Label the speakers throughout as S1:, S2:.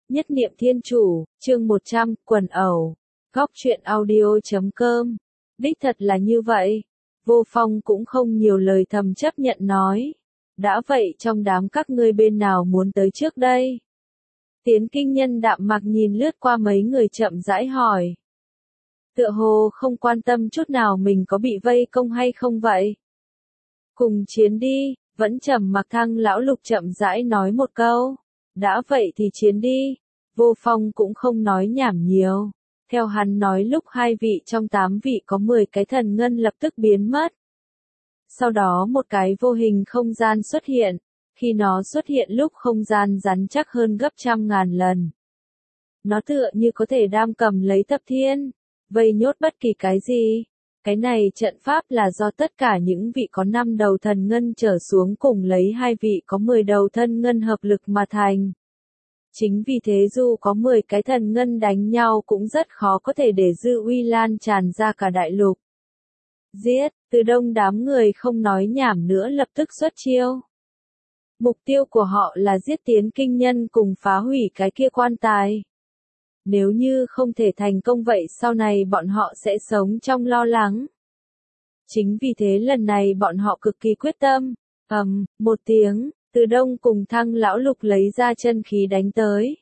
S1: Nhất niệm thiên chủ, chương 100, quần ẩu. Góc truyện audio.com. Đích thật là như vậy. Vô Phong cũng không nhiều lời thầm chấp nhận nói. Đã vậy trong đám các ngươi bên nào muốn tới trước đây? Tiến kinh nhân đạm mạc nhìn lướt qua mấy người chậm rãi hỏi. Tựa hồ không quan tâm chút nào mình có bị vây công hay không vậy? Cùng chiến đi, vẫn trầm mặc Thăng lão lục chậm rãi nói một câu. Đã vậy thì chiến đi. Vô Phong cũng không nói nhảm nhiều. Theo hắn nói lúc 2 vị trong 8 vị có 10 cái thần ngân lập tức biến mất. Sau đó một cái vô hình không gian xuất hiện. Khi nó xuất hiện lúc không gian rắn chắc hơn gấp 100.000 lần. Nó tựa như có thể đam cầm lấy Thập Thiên, vây nhốt bất kỳ cái gì. Cái này trận pháp là do tất cả những vị có 5 đầu thần ngân trở xuống cùng lấy 2 vị có 10 đầu thần ngân hợp lực mà thành. Chính vì thế dù có 10 cái thần ngân đánh nhau cũng rất khó có thể để dư uy lan tràn ra cả đại lục. Giết, Từ Đông đám người không nói nhảm nữa lập tức xuất chiêu. Mục tiêu của họ là giết Tiến kinh nhân cùng phá hủy cái kia quan tài. Nếu như không thể thành công vậy sau này bọn họ sẽ sống trong lo lắng. Chính vì thế lần này bọn họ cực kỳ quyết tâm. Một tiếng, Từ Đông cùng Thăng lão lục lấy ra chân khí đánh tới.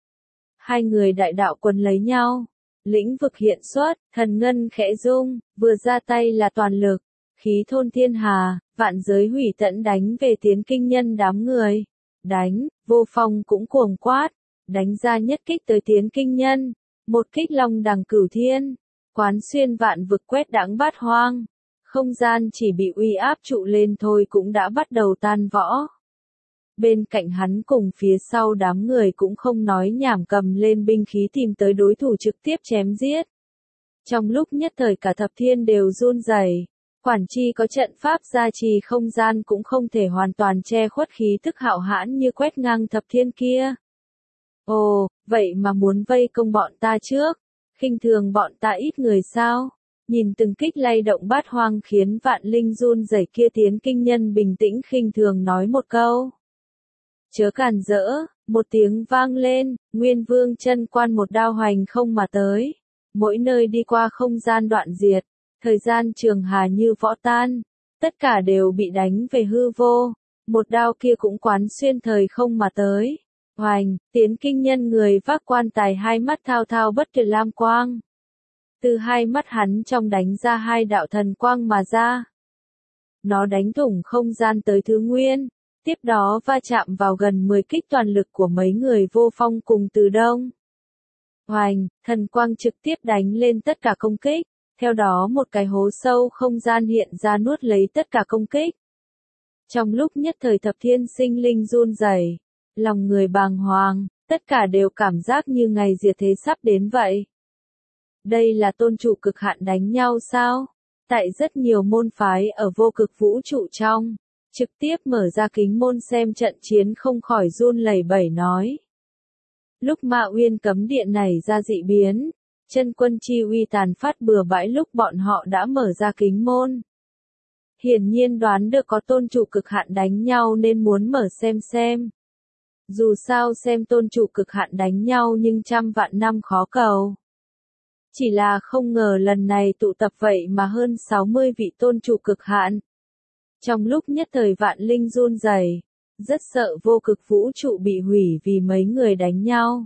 S1: Hai người đại đạo quân lấy nhau. Lĩnh vực hiện xuất, thần ngân khẽ rung, vừa ra tay là toàn lực. Khí thôn thiên hà, vạn giới hủy tận đánh về Tiến kinh nhân đám người. Đánh, Vô Phong cũng cuồng quát. Đánh ra nhất kích tới Tiến kinh nhân. Một kích long đằng cửu thiên. Quán xuyên vạn vực quét đãng bát hoang. Không gian chỉ bị uy áp trụ lên thôi cũng đã bắt đầu tan vỡ. Bên cạnh hắn cùng phía sau đám người cũng không nói nhảm cầm lên binh khí tìm tới đối thủ trực tiếp chém giết. Trong lúc nhất thời cả Thập Thiên đều run rẩy. Quản chi có trận pháp gia trì không gian cũng không thể hoàn toàn che khuất khí tức hạo hãn như quét ngang Thập Thiên kia. Ồ, vậy mà muốn vây công bọn ta trước, khinh thường bọn ta ít người sao? Nhìn từng kích lay động bát hoang khiến vạn linh run rẩy kia Tiến kinh nhân bình tĩnh khinh thường nói một câu. Chớ cản rỡ, một tiếng vang lên, Nguyên Vương chân quan một đao hoành không mà tới. Mỗi nơi đi qua không gian đoạn diệt, thời gian trường hà như vỡ tan, tất cả đều bị đánh về hư vô. Một đao kia cũng quán xuyên thời không mà tới. Hoành, Tiến kinh nhân người vác quan tài hai mắt thao thao bất tuyệt lam quang. Từ hai mắt hắn trong đánh ra 2 đạo thần quang mà ra. Nó đánh thủng không gian tới thứ nguyên, tiếp đó va chạm vào gần 10 kích toàn lực của mấy người Vô Phong cùng Từ Đông. Hoành, thần quang trực tiếp đánh lên tất cả công kích, theo đó một cái hố sâu không gian hiện ra nuốt lấy tất cả công kích. Trong lúc nhất thời Thập Thiên sinh linh run rẩy, lòng người bàng hoàng, tất cả đều cảm giác như ngày diệt thế sắp đến vậy. Đây là tôn trụ cực hạn đánh nhau sao? Tại rất nhiều môn phái ở vô cực vũ trụ trong, trực tiếp mở ra kính môn xem trận chiến không khỏi run lẩy bẩy nói. Lúc Ma Uyên cấm điện này ra dị biến, chân quân chi uy tàn phát bừa bãi lúc bọn họ đã mở ra kính môn. Hiển nhiên đoán được có tôn trụ cực hạn đánh nhau nên muốn mở xem. Dù sao xem tôn trụ cực hạn đánh nhau nhưng trăm vạn năm khó cầu. Chỉ là không ngờ lần này tụ tập vậy mà hơn 60 vị tôn trụ cực hạn. Trong lúc nhất thời vạn linh run rẩy, rất sợ vô cực vũ trụ bị hủy vì mấy người đánh nhau.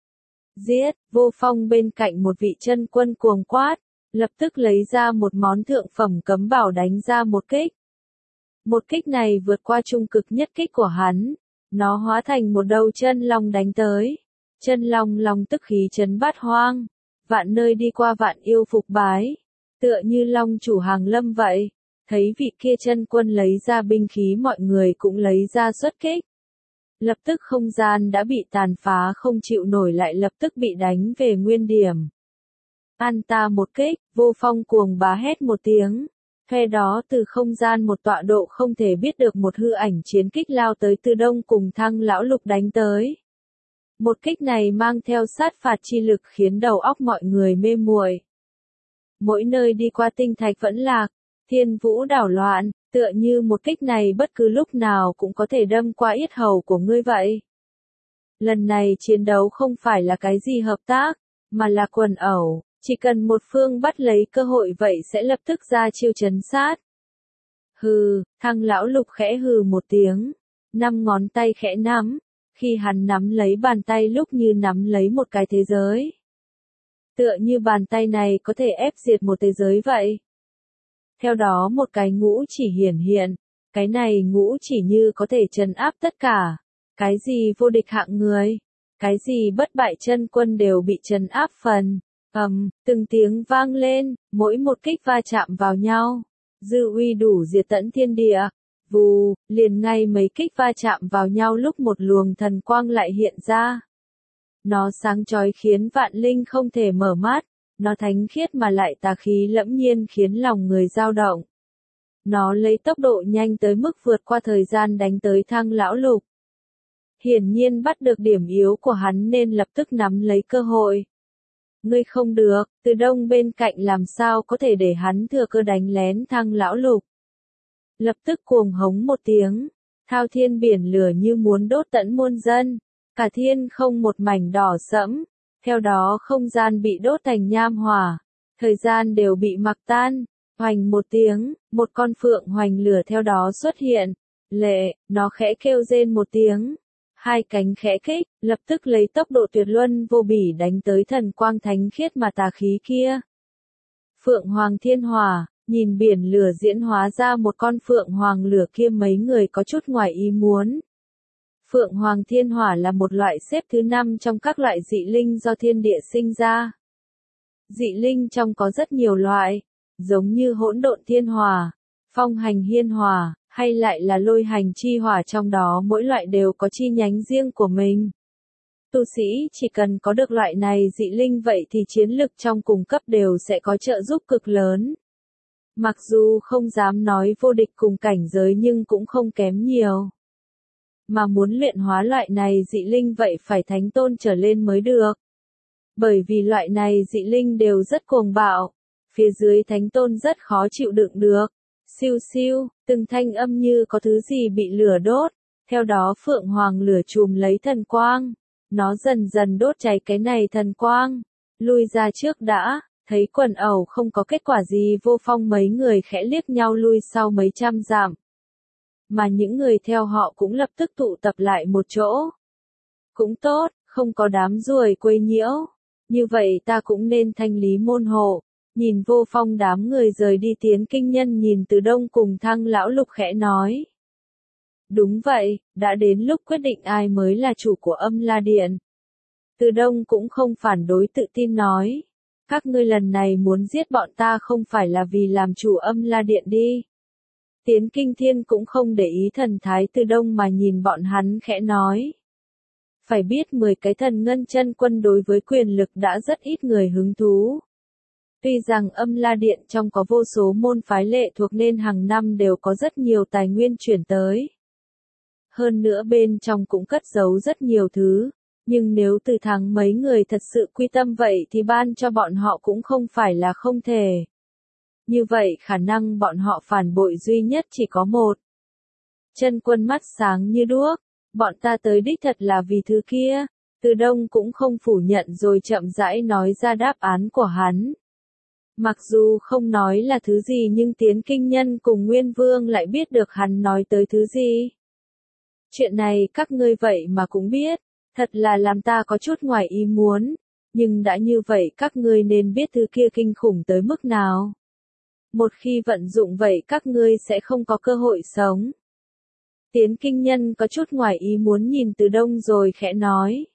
S1: Giết, Vô Phong bên cạnh một vị chân quân cuồng quát, lập tức lấy ra một món thượng phẩm cấm bảo đánh ra một kích. Một kích này vượt qua trung cực nhất kích của hắn, nó hóa thành một đầu chân long đánh tới. Chân long long tức khí chấn bát hoang. Vạn nơi đi qua vạn yêu phục bái, tựa như long chủ hàng lâm vậy. Thấy vị kia chân quân lấy ra binh khí mọi người cũng lấy ra xuất kích. Lập tức không gian đã bị tàn phá không chịu nổi lại lập tức bị đánh về nguyên điểm. An ta một kích, Vô Phong cuồng bá hét một tiếng. Phe đó từ không gian một tọa độ không thể biết được một hư ảnh chiến kích lao tới Từ Đông cùng Thăng lão lục đánh tới. Một kích này mang theo sát phạt chi lực khiến đầu óc mọi người mê muội. Mỗi nơi đi qua tinh thạch vẫn lạc, thiên vũ đảo loạn, tựa như một kích này bất cứ lúc nào cũng có thể đâm qua yết hầu của ngươi vậy. Lần này chiến đấu không phải là cái gì hợp tác, mà là quần ẩu, chỉ cần một phương bắt lấy cơ hội vậy sẽ lập tức ra chiêu trấn sát. Hừ, Thăng lão lục khẽ hừ một tiếng, 5 ngón tay khẽ nắm, khi hắn nắm lấy bàn tay lúc như nắm lấy một cái thế giới. Tựa như bàn tay này có thể ép diệt một thế giới vậy. Theo đó một cái ngũ chỉ hiển hiện, cái này ngũ chỉ như có thể trấn áp tất cả. Cái gì vô địch hạng người, cái gì bất bại chân quân đều bị trấn áp phần. Từng tiếng vang lên, mỗi một kích va chạm vào nhau. Dư uy đủ diệt tận thiên địa. Vù, liền ngay mấy kích va chạm vào nhau lúc một luồng thần quang lại hiện ra. Nó sáng chói khiến vạn linh không thể mở mắt, nó thánh khiết mà lại tà khí lẫm nhiên khiến lòng người dao động. Nó lấy tốc độ nhanh tới mức vượt qua thời gian đánh tới Thăng lão lục. Hiển nhiên bắt được điểm yếu của hắn nên lập tức nắm lấy cơ hội. Ngươi không được, Từ Đông bên cạnh làm sao có thể để hắn thừa cơ đánh lén Thăng lão lục. Lập tức cuồng hống một tiếng, thao thiên biển lửa như muốn đốt tận muôn dân, cả thiên không một mảnh đỏ sẫm, theo đó không gian bị đốt thành nham hỏa, thời gian đều bị mặc tan, hoành một tiếng, một con phượng hoành lửa theo đó xuất hiện, nó khẽ kêu rên một tiếng, hai cánh khẽ kích, lập tức lấy tốc độ tuyệt luân vô bỉ đánh tới thần quang thánh khiết mà tà khí kia. Phượng Hoàng Thiên Hỏa, nhìn biển lửa diễn hóa ra một con Phượng Hoàng lửa kia mấy người có chút ngoài ý muốn. Phượng Hoàng Thiên Hỏa là một loại xếp thứ 5 trong các loại dị linh do thiên địa sinh ra. Dị linh trong có rất nhiều loại, giống như hỗn độn thiên hỏa, phong hành hiên hỏa, hay lại là lôi hành chi hỏa, trong đó mỗi loại đều có chi nhánh riêng của mình. Tu sĩ chỉ cần có được loại này dị linh vậy thì chiến lực trong cùng cấp đều sẽ có trợ giúp cực lớn. Mặc dù không dám nói vô địch cùng cảnh giới nhưng cũng không kém nhiều. Mà muốn luyện hóa loại này dị linh vậy phải thánh tôn trở lên mới được. Bởi vì loại này dị linh đều rất cuồng bạo, phía dưới thánh tôn rất khó chịu đựng được. Siêu siêu, từng thanh âm như có thứ gì bị lửa đốt, theo đó Phượng Hoàng lửa chùm lấy thần quang, nó dần dần đốt cháy cái này thần quang, lui ra trước đã, thấy quần ẩu không có kết quả gì, Vô Phong mấy người khẽ liếc nhau lui sau mấy trăm dặm. Mà những người theo họ cũng lập tức tụ tập lại một chỗ. Cũng tốt, không có đám ruồi quấy nhiễu, như vậy ta cũng nên thanh lý môn hộ. Nhìn Vô Phong đám người rời đi, Tiến Kinh Nhân nhìn Từ Đông cùng Thăng lão lục khẽ nói. Đúng vậy, đã đến lúc quyết định ai mới là chủ của Âm La Điện. Từ Đông cũng không phản đối, tự tin nói. Các ngươi lần này muốn giết bọn ta không phải là vì làm chủ Âm La Điện đi. Tiến Kinh Thiên cũng không để ý thần thái Từ Đông mà nhìn bọn hắn khẽ nói. Phải biết 10 cái thần ngân chân quân đối với quyền lực đã rất ít người hứng thú. Tuy rằng Âm La Điện trong có vô số môn phái lệ thuộc nên hàng năm đều có rất nhiều tài nguyên chuyển tới. Hơn nữa bên trong cũng cất giấu rất nhiều thứ, nhưng nếu Từ Thắng mấy người thật sự quy tâm vậy thì ban cho bọn họ cũng không phải là không thể. Như vậy khả năng bọn họ phản bội duy nhất chỉ có một. Chân quân mắt sáng như đuốc, bọn ta tới đích thật là vì thứ kia. Từ Đông cũng không phủ nhận rồi chậm rãi nói ra đáp án của hắn. Mặc dù không nói là thứ gì nhưng Tiến Kinh Nhân cùng Nguyên Vương lại biết được hắn nói tới thứ gì. Chuyện này các ngươi vậy mà cũng biết, thật là làm ta có chút ngoài ý muốn, nhưng đã như vậy các ngươi nên biết thứ kia kinh khủng tới mức nào. Một khi vận dụng vậy các ngươi sẽ không có cơ hội sống. Tiến Kinh Nhân có chút ngoài ý muốn nhìn Từ Đông rồi khẽ nói.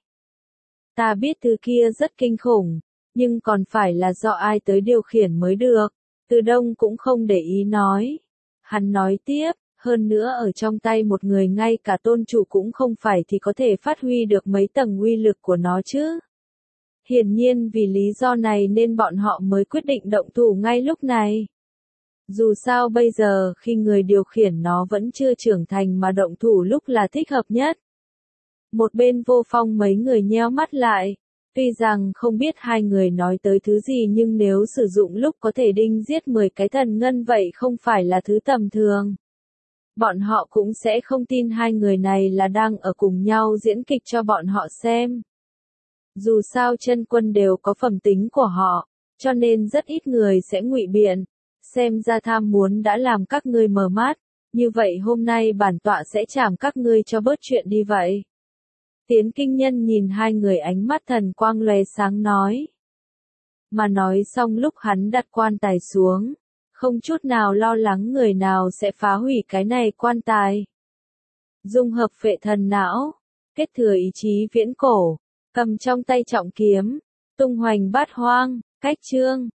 S1: Ta biết thứ kia rất kinh khủng, nhưng còn phải là do ai tới điều khiển mới được. Từ Đông cũng không để ý nói. Hắn nói tiếp, hơn nữa ở trong tay một người ngay cả tôn chủ cũng không phải thì có thể phát huy được mấy tầng uy lực của nó chứ. Hiển nhiên vì lý do này nên bọn họ mới quyết định động thủ ngay lúc này. Dù sao bây giờ khi người điều khiển nó vẫn chưa trưởng thành mà động thủ lúc là thích hợp nhất. Một bên Vô Phong mấy người nheo mắt lại. Tuy rằng không biết hai người nói tới thứ gì nhưng nếu sử dụng lúc có thể đinh giết 10 cái thần ngân vậy không phải là thứ tầm thường. bọn họ cũng sẽ không tin hai người này là đang ở cùng nhau diễn kịch cho bọn họ xem. Dù sao chân quân đều có phẩm tính của họ, cho nên rất ít người sẽ ngụy biện. Xem ra tham muốn đã làm các ngươi mờ mắt, như vậy hôm nay bản tọa sẽ trảm các ngươi cho bớt chuyện đi vậy. Tiến Kinh Nhân nhìn hai người ánh mắt thần quang lóe sáng nói. Mà nói xong lúc hắn đặt quan tài xuống, không chút nào lo lắng người nào sẽ phá hủy cái này quan tài. Dung hợp phệ thần não, kết thừa ý chí viễn cổ, cầm trong tay trọng kiếm, tung hoành bát hoang, cách chương.